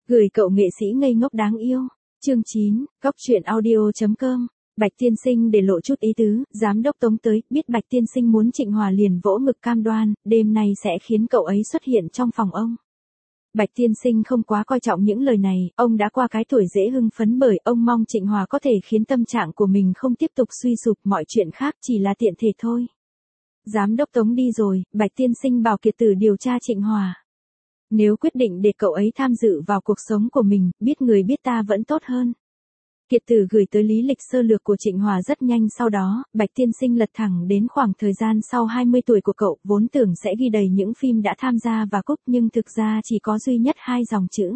Gửi cậu nghệ sĩ ngây ngốc đáng yêu. Chương 9, Góc truyện audio.com. Bạch tiên sinh để lộ chút ý tứ, giám đốc Tống tới, biết Bạch tiên sinh muốn Trịnh Hòa liền vỗ ngực cam đoan, đêm nay sẽ khiến cậu ấy xuất hiện trong phòng ông. Bạch tiên sinh không quá coi trọng những lời này, ông đã qua cái tuổi dễ hưng phấn bởi ông mong Trịnh Hòa có thể khiến tâm trạng của mình không tiếp tục suy sụp, mọi chuyện khác chỉ là tiện thể thôi. Giám đốc Tống đi rồi, Bạch tiên sinh bảo Kiệt Tử điều tra Trịnh Hòa. Nếu quyết định để cậu ấy tham dự vào cuộc sống của mình, biết người biết ta vẫn tốt hơn. Kiệt Tử gửi tới lý lịch sơ lược của Trịnh Hòa rất nhanh, sau đó, Bạch tiên sinh lật thẳng đến khoảng thời gian sau 20 tuổi của cậu, vốn tưởng sẽ ghi đầy những phim đã tham gia và cúp nhưng thực ra chỉ có duy nhất 2 dòng chữ.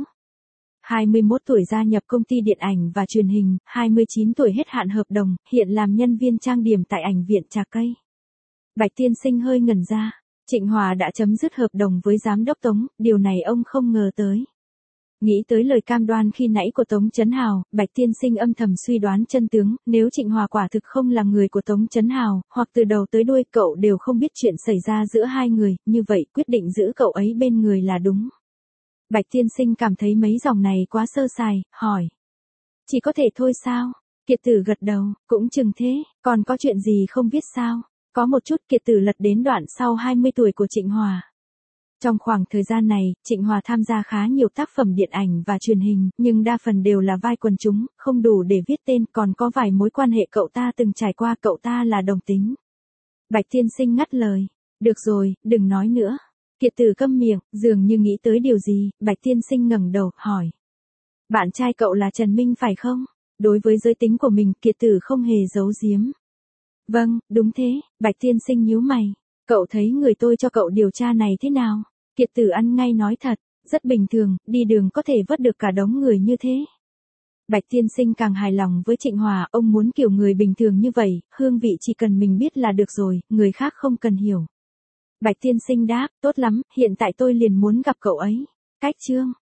21 tuổi gia nhập công ty điện ảnh và truyền hình, 29 tuổi hết hạn hợp đồng, hiện làm nhân viên trang điểm tại ảnh viện Trà Cây. Bạch tiên sinh hơi ngẩn ra. Trịnh Hòa đã chấm dứt hợp đồng với giám đốc Tống, điều này ông không ngờ tới. Nghĩ tới lời cam đoan khi nãy của Tống Chấn Hào, Bạch tiên sinh âm thầm suy đoán chân tướng, nếu Trịnh Hòa quả thực không là người của Tống Chấn Hào, hoặc từ đầu tới đuôi cậu đều không biết chuyện xảy ra giữa hai người, như vậy quyết định giữ cậu ấy bên người là đúng. Bạch tiên sinh cảm thấy mấy dòng này quá sơ sài, hỏi. Chỉ có thể thôi sao? Kiệt Tử gật đầu, cũng chừng thế, còn có chuyện gì không biết sao? Có một chút. Kiệt Tử lật đến đoạn sau 20 tuổi của Trịnh Hòa. Trong khoảng thời gian này, Trịnh Hòa tham gia khá nhiều tác phẩm điện ảnh và truyền hình, nhưng đa phần đều là vai quần chúng, không đủ để viết tên, còn có vài mối quan hệ cậu ta từng trải qua, cậu ta là đồng tính. Bạch tiên sinh ngắt lời. Được rồi, đừng nói nữa. Kiệt Tử câm miệng, dường như nghĩ tới điều gì, Bạch tiên sinh ngẩng đầu, hỏi. Bạn trai cậu là Trần Minh phải không? Đối với giới tính của mình, Kiệt Tử không hề giấu giếm. Vâng, đúng thế. Bạch tiên sinh nhíu mày. Cậu thấy người tôi cho cậu điều tra này thế nào? Kiệt Tử ăn ngay nói thật, rất bình thường, đi đường có thể vớt được cả đống người như thế. Bạch tiên sinh càng hài lòng với Trịnh Hòa, ông muốn kiểu người bình thường như vậy, hương vị chỉ cần mình biết là được rồi, người khác không cần hiểu. Bạch tiên sinh đáp, tốt lắm, hiện tại tôi liền muốn gặp cậu ấy. Cách chương